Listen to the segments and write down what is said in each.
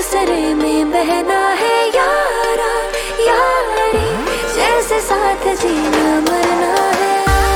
दूसरे में बहना है यारा यारी, जैसे साथ जीना मरना है।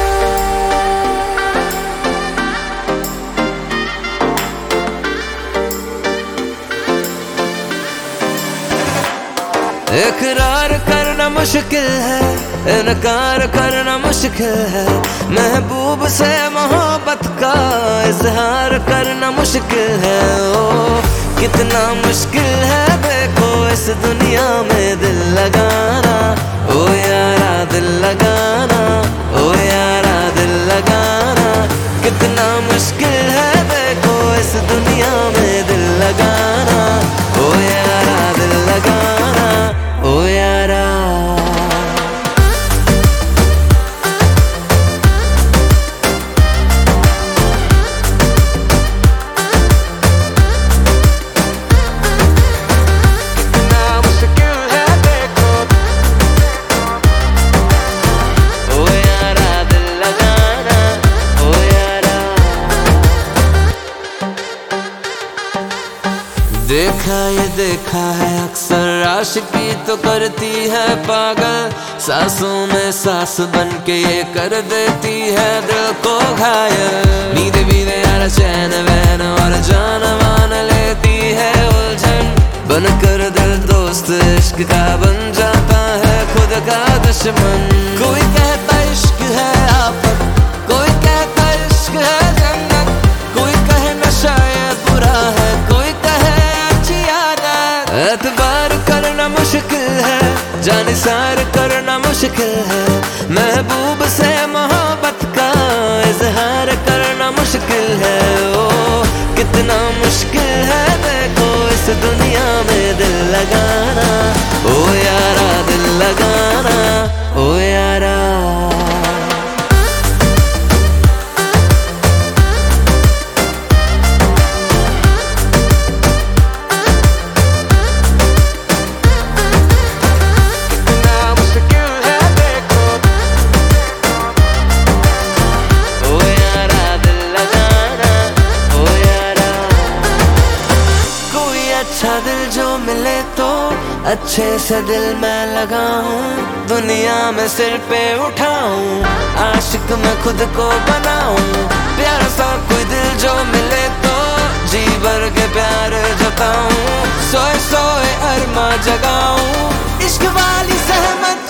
इकरार करना मुश्किल है, इनकार करना मुश्किल है, महबूब से मोहब्बत का इजहार करना मुश्किल है। ओ कितना मुश्किल है देखो इस दुनिया में दिल लगाना, ओ यारा दिल लगाना, ओ यारा दिल लगाना। कितना मुश्किल है देखो इस दुनिया में दिल लगाना, ओ यारा दिल लगाना, ओ यारा। कितना मुश्किल है देखो, ओ यारा दिल लगाना, ओ यारा। देखा है अक्सर आशिकी तो करती है पागल, सांसों में सांस बन के ये कर देती है दिल को घायल। नींद भी यार चैन वैन और जान मान लेती है उलझन, बनकर दिल दोस्त इश्क का बन जाता है खुद का दुश्मन। कोई कहता इश्क है आफत, कोई कहता इश्क है जन्नत, कोई कहे नशा ये बुरा है, कोई कहे अच्छी आदत। एतबार करना मुश्किल है, जानिसार करना मुश्किल है, महबूब से मोहब्बत का इजहार करना मुश्किल है। ओ कितना मुश्किल है देखो इस दुनिया में दिल लगाना, ओ यारा दिल लगाना, ओ यारा। अच्छा दिल जो मिले तो अच्छे से दिल मैं लगाऊं, दुनिया में सिर पे उठाऊं, आशिक मैं खुद को बनाऊं। प्यारा सा कोई दिल जो मिले तो जी भर के प्यार जताऊं, सोए सोए अरमा जगाऊं, इश्क वाली सहमत